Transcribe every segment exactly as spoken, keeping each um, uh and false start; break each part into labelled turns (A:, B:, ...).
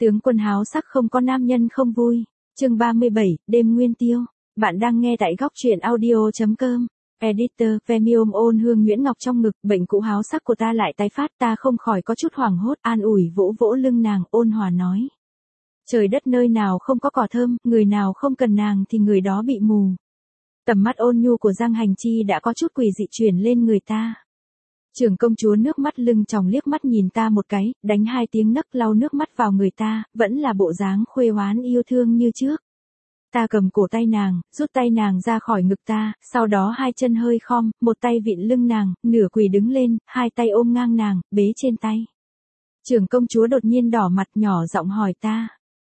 A: Tướng quân háo sắc không có nam nhân không vui. Chương ba mươi bảy, đêm nguyên tiêu. Bạn đang nghe tại góc truyện audio chấm com. Editor, Vemium ôn hương Nguyễn Ngọc trong ngực, bệnh cũ háo sắc của ta lại tái phát, ta không khỏi có chút hoảng hốt, an ủi vỗ vỗ lưng nàng, ôn hòa nói. Trời đất nơi nào không có cỏ thơm, người nào không cần nàng thì người đó bị mù. Tầm mắt ôn nhu của Giang Hành Chi đã có chút quỷ dị chuyển lên người ta. Trưởng công chúa nước mắt lưng tròng liếc mắt nhìn ta một cái, đánh hai tiếng nấc lau nước mắt vào người ta, vẫn là bộ dáng khuê oán yêu thương như trước. Ta cầm cổ tay nàng, rút tay nàng ra khỏi ngực ta, sau đó hai chân hơi khom, một tay vịn lưng nàng, nửa quỳ đứng lên, hai tay ôm ngang nàng, bế trên tay. Trưởng công chúa đột nhiên đỏ mặt nhỏ giọng hỏi ta.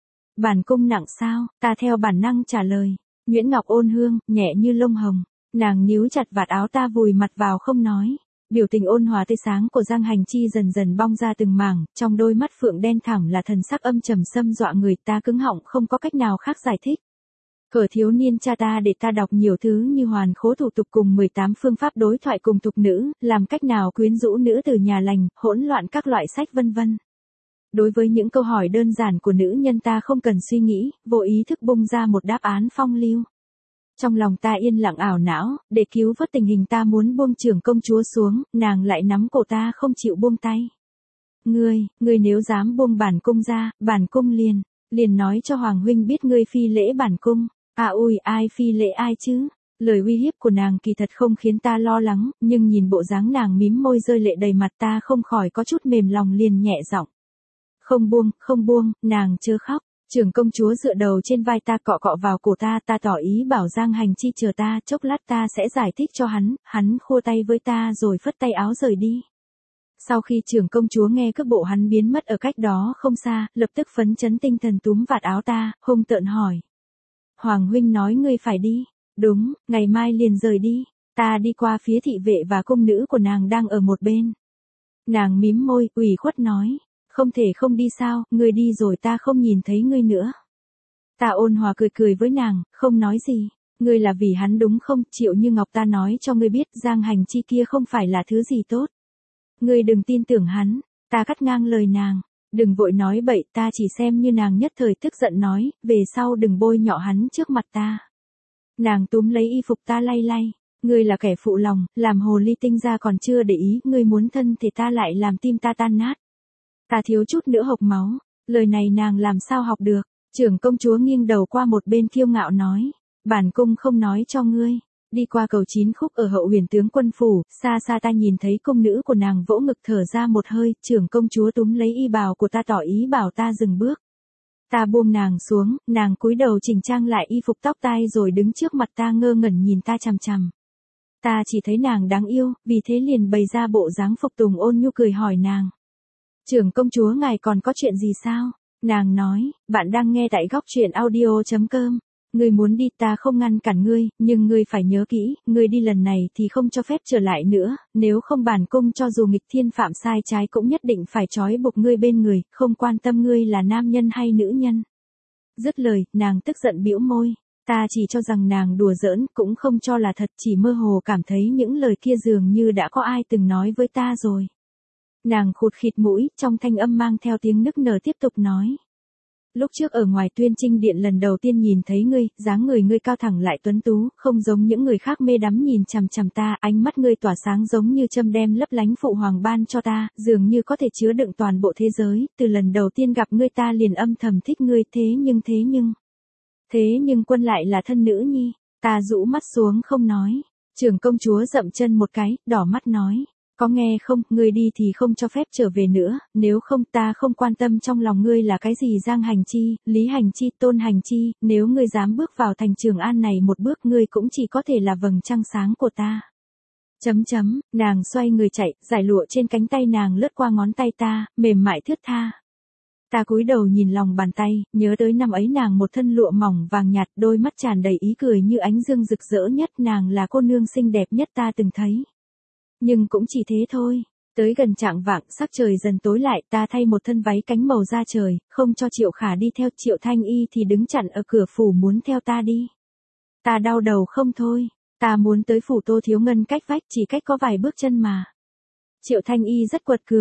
A: Bản cung nặng sao? Ta theo bản năng trả lời. Nguyễn Ngọc ôn hương, nhẹ như lông hồng. Nàng níu chặt vạt áo ta vùi mặt vào không nói. Biểu tình ôn hòa tươi sáng của Giang Hành Chi dần dần bong ra từng mảng, trong đôi mắt phượng đen thẳm là thần sắc âm trầm xâm dọa người ta cứng họng không có cách nào khác giải thích. Cờ thiếu niên cha ta để ta đọc nhiều thứ như hoàn khố thủ tục cùng mười tám phương pháp đối thoại cùng tục nữ, làm cách nào quyến rũ nữ từ nhà lành, hỗn loạn các loại sách vân vân. Đối với những câu hỏi đơn giản của nữ nhân ta không cần suy nghĩ, vô ý thức bung ra một đáp án phong lưu. Trong lòng ta yên lặng ảo não, để cứu vớt tình hình ta muốn buông trưởng công chúa xuống, nàng lại nắm cổ ta không chịu buông tay. Ngươi, ngươi nếu dám buông bản cung ra, bản cung liền, liền nói cho Hoàng huynh biết ngươi phi lễ bản cung. À ui, ai phi lễ ai chứ? Lời uy hiếp của nàng kỳ thật không khiến ta lo lắng, nhưng nhìn bộ dáng nàng mím môi rơi lệ đầy mặt ta không khỏi có chút mềm lòng liền nhẹ giọng. Không buông, không buông, nàng chớ khóc. Trưởng công chúa dựa đầu trên vai ta cọ cọ vào cổ ta, ta tỏ ý bảo Giang Hành Chi chờ ta, chốc lát ta sẽ giải thích cho hắn, hắn khua tay với ta rồi phất tay áo rời đi. Sau khi trưởng công chúa nghe cước bộ hắn biến mất ở cách đó không xa, lập tức phấn chấn tinh thần túm vạt áo ta, hung tợn hỏi. Hoàng huynh nói ngươi phải đi. Đúng, ngày mai liền rời đi. Ta đi qua phía thị vệ và cung nữ của nàng đang ở một bên. Nàng mím môi, ủy khuất nói. Không thể không đi sao, ngươi đi rồi ta không nhìn thấy ngươi nữa. Ta ôn hòa cười cười với nàng, không nói gì. Ngươi là vì hắn đúng không? Triệu Như Ngọc ta nói cho ngươi biết Giang Hành Chi kia không phải là thứ gì tốt. Ngươi đừng tin tưởng hắn. Ta cắt ngang lời nàng. Đừng vội nói bậy, ta chỉ xem như nàng nhất thời tức giận nói, về sau đừng bôi nhọ hắn trước mặt ta. Nàng túm lấy y phục ta lay lay. Ngươi là kẻ phụ lòng, làm hồ ly tinh ra còn chưa để ý, ngươi muốn thân thì ta lại làm tim ta tan nát. Ta thiếu chút nữa hộc máu, lời này nàng làm sao học được. Trưởng công chúa nghiêng đầu qua một bên kiêu ngạo nói, bản cung không nói cho ngươi. Đi qua cầu chín khúc ở Hậu Huyền tướng quân phủ, xa xa ta nhìn thấy cung nữ của nàng vỗ ngực thở ra một hơi, trưởng công chúa túm lấy y bào của ta tỏ ý bảo ta dừng bước. Ta buông nàng xuống, nàng cúi đầu chỉnh trang lại y phục tóc tai rồi đứng trước mặt ta ngơ ngẩn nhìn ta chằm chằm. Ta chỉ thấy nàng đáng yêu, vì thế liền bày ra bộ dáng phục tùng ôn nhu cười hỏi nàng. Trưởng công chúa ngài còn có chuyện gì sao? Nàng nói, bạn đang nghe tại góc truyện audio chấm com. Ngươi muốn đi ta không ngăn cản ngươi, nhưng ngươi phải nhớ kỹ, ngươi đi lần này thì không cho phép trở lại nữa, nếu không bản cung cho dù nghịch thiên phạm sai trái cũng nhất định phải trói buộc ngươi bên người, không quan tâm ngươi là nam nhân hay nữ nhân. Dứt lời, nàng tức giận bĩu môi, ta chỉ cho rằng nàng đùa giỡn, cũng không cho là thật, chỉ mơ hồ cảm thấy những lời kia dường như đã có ai từng nói với ta rồi. Nàng khụt khịt mũi, trong thanh âm mang theo tiếng nức nở tiếp tục nói. Lúc trước ở ngoài Tuyên Trinh điện lần đầu tiên nhìn thấy ngươi, dáng người ngươi cao thẳng lại tuấn tú, không giống những người khác mê đắm nhìn chằm chằm ta, ánh mắt ngươi tỏa sáng giống như châm đem lấp lánh phụ hoàng ban cho ta, dường như có thể chứa đựng toàn bộ thế giới, từ lần đầu tiên gặp ngươi ta liền âm thầm thích ngươi, thế nhưng thế nhưng, thế nhưng quân lại là thân nữ nhi, ta rũ mắt xuống không nói, trưởng công chúa dậm chân một cái, đỏ mắt nói. Có nghe không, ngươi đi thì không cho phép trở về nữa, nếu không ta không quan tâm trong lòng ngươi là cái gì Giang Hành Chi, Lý Hành Chi, Tôn Hành Chi, nếu ngươi dám bước vào thành Trường An này một bước ngươi cũng chỉ có thể là vầng trăng sáng của ta. Chấm chấm, nàng xoay người chạy, giải lụa trên cánh tay nàng lướt qua ngón tay ta, mềm mại thướt tha. Ta cúi đầu nhìn lòng bàn tay, nhớ tới năm ấy nàng một thân lụa mỏng vàng nhạt, đôi mắt tràn đầy ý cười như ánh dương rực rỡ nhất, nàng là cô nương xinh đẹp nhất ta từng thấy. Nhưng cũng chỉ thế thôi. Tới gần chạng vạng, sắc trời dần tối lại, ta thay một thân váy cánh màu da trời, không cho Triệu Khả đi theo, Triệu Thanh Y thì đứng chặn ở cửa phủ muốn theo ta đi. Ta đau đầu không thôi, ta muốn tới phủ Tô Thiếu Ngân cách vách, chỉ cách có vài bước chân mà. Triệu Thanh Y rất quật cường,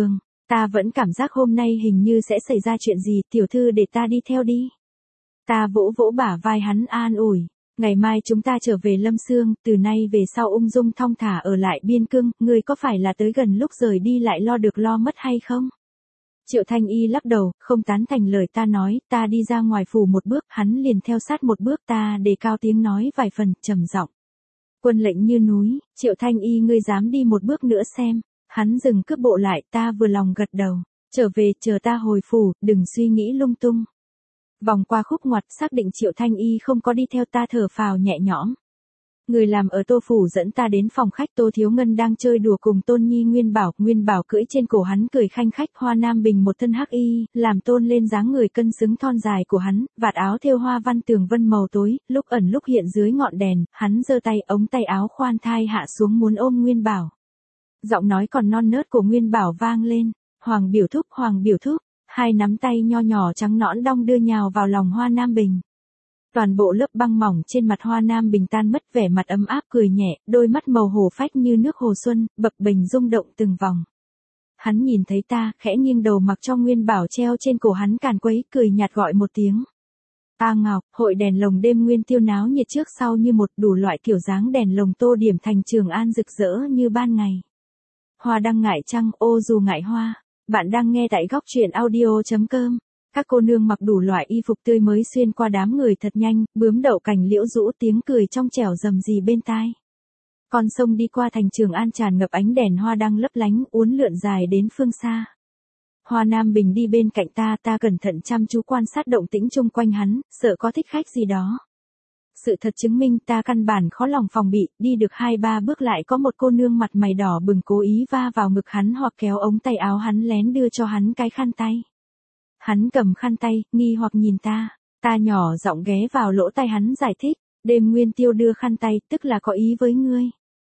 A: Ta vẫn cảm giác hôm nay hình như sẽ xảy ra chuyện gì, tiểu thư để ta đi theo đi. Ta vỗ vỗ bả vai hắn an ủi. Ngày mai chúng ta trở về Lâm Sương, từ nay về sau ung dung thong thả ở lại Biên Cương, ngươi có phải là tới gần lúc rời đi lại lo được lo mất hay không? Triệu Thanh Y lắc đầu, không tán thành lời ta nói, ta đi ra ngoài phủ một bước, hắn liền theo sát một bước, ta đề cao tiếng nói vài phần, trầm giọng. Quân lệnh như núi, Triệu Thanh Y ngươi dám đi một bước nữa xem. Hắn dừng cước bộ lại, ta vừa lòng gật đầu. Trở về, chờ ta hồi phủ, đừng suy nghĩ lung tung. Vòng qua khúc ngoặt, xác định Triệu Thanh Y không có đi theo, ta thở phào nhẹ nhõm. Người làm ở Tô phủ dẫn ta đến phòng khách, Tô Thiếu Ngân đang chơi đùa cùng Tôn Nhi Nguyên Bảo, Nguyên Bảo cưỡi trên cổ hắn cười khanh khách, Hoa Nam Bình một thân hắc y, làm tôn lên dáng người cân xứng thon dài của hắn, vạt áo thêu hoa văn tường vân màu tối, lúc ẩn lúc hiện dưới ngọn đèn, hắn giơ tay, ống tay áo khoan thai hạ xuống muốn ôm Nguyên Bảo. Giọng nói còn non nớt của Nguyên Bảo vang lên, Hoàng biểu thúc, Hoàng biểu thúc, hai nắm tay nho nhỏ trắng nõn đong đưa nhào vào lòng Hoa Nam Bình. Toàn bộ lớp băng mỏng trên mặt Hoa Nam Bình tan mất, vẻ mặt ấm áp cười nhẹ, đôi mắt màu hổ phách như nước hồ xuân, bập bềnh rung động từng vòng. Hắn nhìn thấy ta, khẽ nghiêng đầu mặc cho Nguyên Bảo treo trên cổ hắn càn quấy, cười nhạt gọi một tiếng. A Ngọc, hội đèn lồng đêm Nguyên Tiêu náo nhiệt trước sau như một, đủ loại kiểu dáng đèn lồng tô điểm thành Trường An rực rỡ như ban ngày. Hoa đăng ngại trăng, ô dù ngại hoa. Bạn đang nghe tại góc truyện audio chấm com. Các cô nương mặc đủ loại y phục tươi mới xuyên qua đám người thật nhanh, bướm đậu cành liễu rũ, tiếng cười trong trẻo rầm rì bên tai. Con sông đi qua thành Trường An tràn ngập ánh đèn hoa đăng lấp lánh, uốn lượn dài đến phương xa. Hoa Nam Bình đi bên cạnh ta, ta cẩn thận chăm chú quan sát động tĩnh chung quanh hắn, sợ có thích khách gì đó. Sự thật chứng minh ta căn bản khó lòng phòng bị, đi được hai ba bước lại có một cô nương mặt mày đỏ bừng cố ý va vào ngực hắn hoặc kéo ống tay áo hắn lén đưa cho hắn cái khăn tay. Hắn cầm khăn tay, nghi hoặc nhìn ta, ta nhỏ giọng ghé vào lỗ tai hắn giải thích, đêm Nguyên Tiêu đưa khăn tay, tức là có ý với ngươi.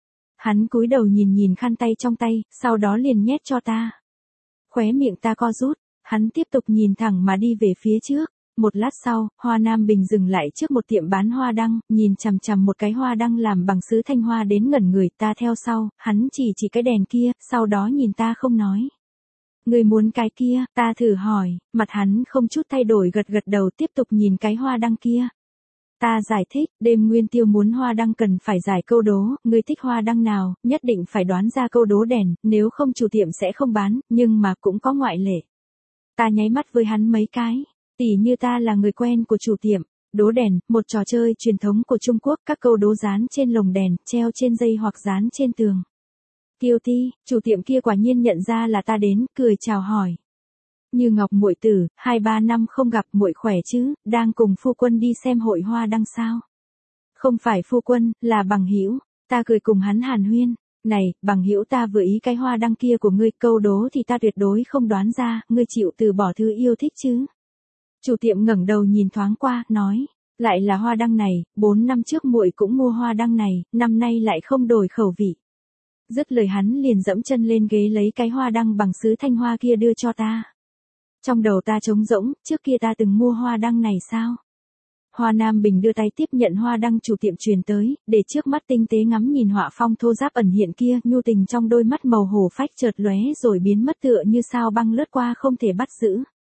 A: Hắn cúi đầu nhìn nhìn khăn tay trong tay, sau đó liền nhét cho ta. Khóe miệng ta co rút, hắn tiếp tục nhìn thẳng mà đi về phía trước. Một lát sau, Hoa Nam Bình dừng lại trước một tiệm bán hoa đăng, nhìn chằm chằm một cái hoa đăng làm bằng sứ thanh hoa đến ngẩn người, ta theo sau, hắn chỉ chỉ cái đèn kia, sau đó nhìn ta không nói. Người muốn cái kia, ta thử hỏi, mặt hắn không chút thay đổi gật gật đầu tiếp tục nhìn cái hoa đăng kia. Ta giải thích, đêm Nguyên Tiêu muốn hoa đăng cần phải giải câu đố, người thích hoa đăng nào, nhất định phải đoán ra câu đố đèn, nếu không chủ tiệm sẽ không bán, nhưng mà cũng có ngoại lệ. Ta nháy mắt với hắn mấy cái. Tỉ như ta là người quen của chủ tiệm, đố đèn, một trò chơi truyền thống của Trung Quốc, các câu đố dán trên lồng đèn, treo trên dây hoặc dán trên tường. Kiều Ti, chủ tiệm kia quả nhiên nhận ra là ta đến, cười chào hỏi. Như Ngọc muội tử, hai ba năm không gặp, muội khỏe chứ, đang cùng phu quân đi xem hội hoa đăng sao? Không phải phu quân, là bằng hữu. Ta cười cùng hắn hàn huyên. Này, bằng hữu ta vừa ý cái hoa đăng kia của ngươi, câu đố thì ta tuyệt đối không đoán ra, ngươi chịu từ bỏ thứ yêu thích chứ? Chủ tiệm ngẩng đầu nhìn thoáng qua, nói, lại là hoa đăng này, bốn năm trước muội cũng mua hoa đăng này, năm nay lại không đổi khẩu vị. Dứt lời hắn liền dẫm chân lên ghế lấy cái hoa đăng bằng sứ thanh hoa kia đưa cho ta. Trong đầu ta trống rỗng, trước kia ta từng mua hoa đăng này sao? Hoa Nam Bình đưa tay tiếp nhận hoa đăng chủ tiệm truyền tới, để trước mắt tinh tế ngắm nhìn họa phong thô ráp ẩn hiện kia, nhu tình trong đôi mắt màu hổ phách chợt lóe rồi biến mất tựa như sao băng lướt qua không thể bắt giữ.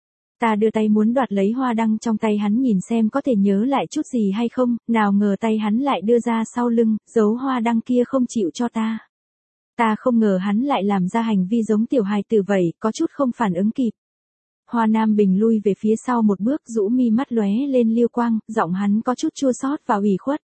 A: Ta đưa tay muốn đoạt lấy hoa đăng trong tay hắn nhìn xem có thể nhớ lại chút gì hay không, nào ngờ tay hắn lại đưa ra sau lưng, giấu hoa đăng kia không chịu cho ta. Ta không ngờ hắn lại làm ra hành vi giống tiểu hài tử vậy, có chút không phản ứng kịp. Hoa Nam Bình lui về phía sau một bước, rũ mi mắt lóe lên liêu quang, giọng hắn có chút chua xót và ủy khuất.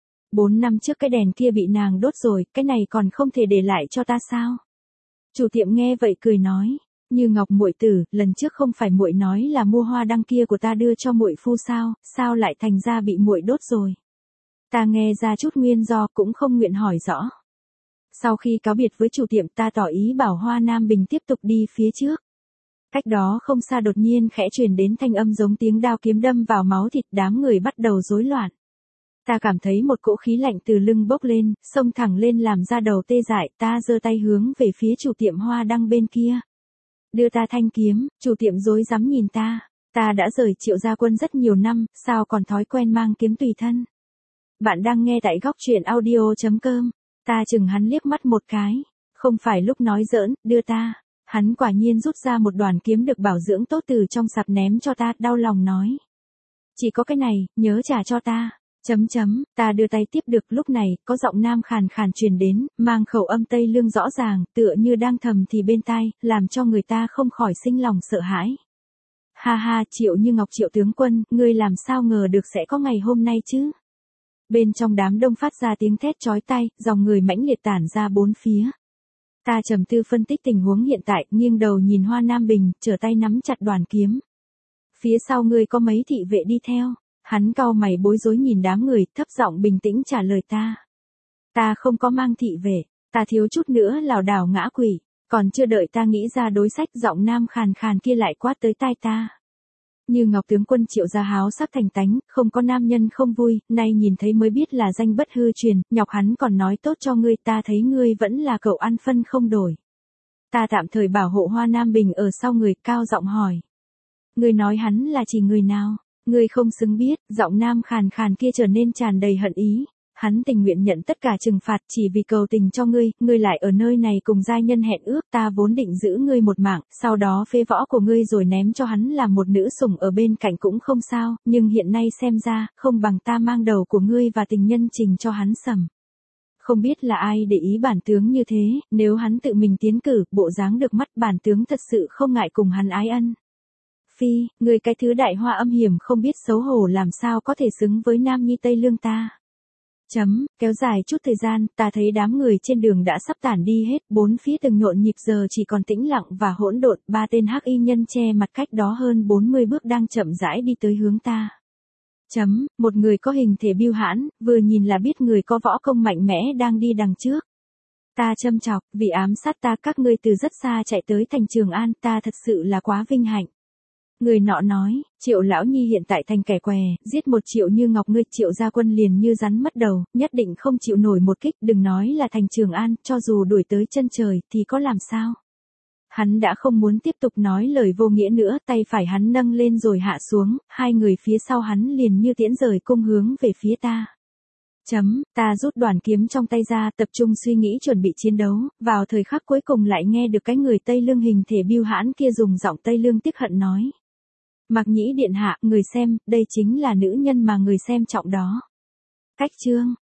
A: Bốn năm trước cái đèn kia bị nàng đốt rồi, cái này còn không thể để lại cho ta sao? Chủ tiệm nghe vậy cười nói. Như Ngọc muội tử, lần trước không phải muội nói là mua hoa đăng kia của ta đưa cho muội phu sao, sao lại thành ra bị muội đốt rồi? Ta nghe ra chút nguyên do cũng không nguyện hỏi rõ. Sau khi cáo biệt với chủ tiệm ta tỏ ý bảo Hoa Nam Bình tiếp tục đi phía trước. Cách đó không xa đột nhiên khẽ truyền đến thanh âm giống tiếng đao kiếm đâm vào máu thịt, đám người bắt đầu rối loạn. Ta cảm thấy một cỗ khí lạnh từ lưng bốc lên, xông thẳng lên làm da đầu tê dại, ta giơ tay hướng về phía chủ tiệm hoa đăng bên kia. Đưa ta thanh kiếm, chủ tiệm rối rắm nhìn ta, ta đã rời Triệu gia quân rất nhiều năm, sao còn thói quen mang kiếm tùy thân. Bạn đang nghe tại góc truyện audio chấm com, ta chừng hắn liếc mắt một cái, không phải lúc nói giỡn, đưa ta. Hắn quả nhiên rút ra một đoàn kiếm được bảo dưỡng tốt từ trong sạp ném cho ta, đau lòng nói. Chỉ có cái này, nhớ trả cho ta. Chấm chấm, ta đưa tay tiếp được, lúc này, có giọng nam khàn khàn truyền đến, mang khẩu âm Tây Lương rõ ràng, tựa như đang thầm thì bên tai, làm cho người ta không khỏi sinh lòng sợ hãi. Ha ha, Triệu Như Ngọc Triệu tướng quân, ngươi làm sao ngờ được sẽ có ngày hôm nay chứ? Bên trong đám đông phát ra tiếng thét chói tai, dòng người mãnh liệt tản ra bốn phía. Ta trầm tư phân tích tình huống hiện tại, nghiêng đầu nhìn Hoa Nam Bình, trở tay nắm chặt đoàn kiếm. Phía sau ngươi có mấy thị vệ đi theo? Hắn cau mày bối rối nhìn đám người, thấp giọng bình tĩnh trả lời ta. Ta không có mang thị vệ, ta thiếu chút nữa lảo đảo ngã quỵ, còn chưa đợi ta nghĩ ra đối sách, giọng nam khàn khàn kia lại quát tới tai ta. Như Ngọc tướng quân Triệu gia háo sắc thành tánh, không có nam nhân không vui, nay nhìn thấy mới biết là danh bất hư truyền, nhọc hắn còn nói tốt cho ngươi, ta thấy ngươi vẫn là cậu ăn phân không đổi. Ta tạm thời bảo hộ Hoa Nam Bình ở sau người, cao giọng hỏi. Ngươi nói hắn là chỉ người nào? Ngươi không xứng biết, giọng nam khàn khàn kia trở nên tràn đầy hận ý. Hắn tình nguyện nhận tất cả trừng phạt chỉ vì cầu tình cho ngươi, ngươi lại ở nơi này cùng giai nhân hẹn ước, ta vốn định giữ ngươi một mạng, sau đó phế võ của ngươi rồi ném cho hắn làm một nữ sủng ở bên cạnh cũng không sao, nhưng hiện nay xem ra, không bằng ta mang đầu của ngươi và tình nhân trình cho hắn sầm. Không biết là ai để ý bản tướng như thế, nếu hắn tự mình tiến cử, bộ dáng được mắt bản tướng thật sự không ngại cùng hắn ái ân. Phi, người cái thứ đại hoa âm hiểm không biết xấu hổ làm sao có thể xứng với Nam Nhi Tây Lương ta. Chấm, kéo dài chút thời gian, ta thấy đám người trên đường đã sắp tản đi hết, bốn phía từng nhộn nhịp giờ chỉ còn tĩnh lặng và hỗn độn, ba tên hắc y nhân che mặt cách đó hơn bốn mươi bước đang chậm rãi đi tới hướng ta. Chấm, một người có hình thể biêu hãn, vừa nhìn là biết người có võ công mạnh mẽ đang đi đằng trước. Ta châm chọc, vì ám sát ta các ngươi từ rất xa chạy tới thành Trường An, ta thật sự là quá vinh hạnh. Người nọ nói, Triệu lão nhi hiện tại thành kẻ què, giết một Triệu Như Ngọc ngươi, Triệu gia quân liền như rắn mất đầu, nhất định không chịu nổi một kích, đừng nói là thành Trường An, cho dù đuổi tới chân trời, thì có làm sao? Hắn đã không muốn tiếp tục nói lời vô nghĩa nữa, tay phải hắn nâng lên rồi hạ xuống, hai người phía sau hắn liền như tiễn rời cung hướng về phía ta. Chấm, ta rút đoàn kiếm trong tay ra, tập trung suy nghĩ chuẩn bị chiến đấu, vào thời khắc cuối cùng lại nghe được cái người Tây Lương hình thể biêu hãn kia dùng giọng Tây Lương tiếc hận nói. Mạc Nhĩ điện hạ, người xem, đây chính là nữ nhân mà người xem trọng đó. Cách chương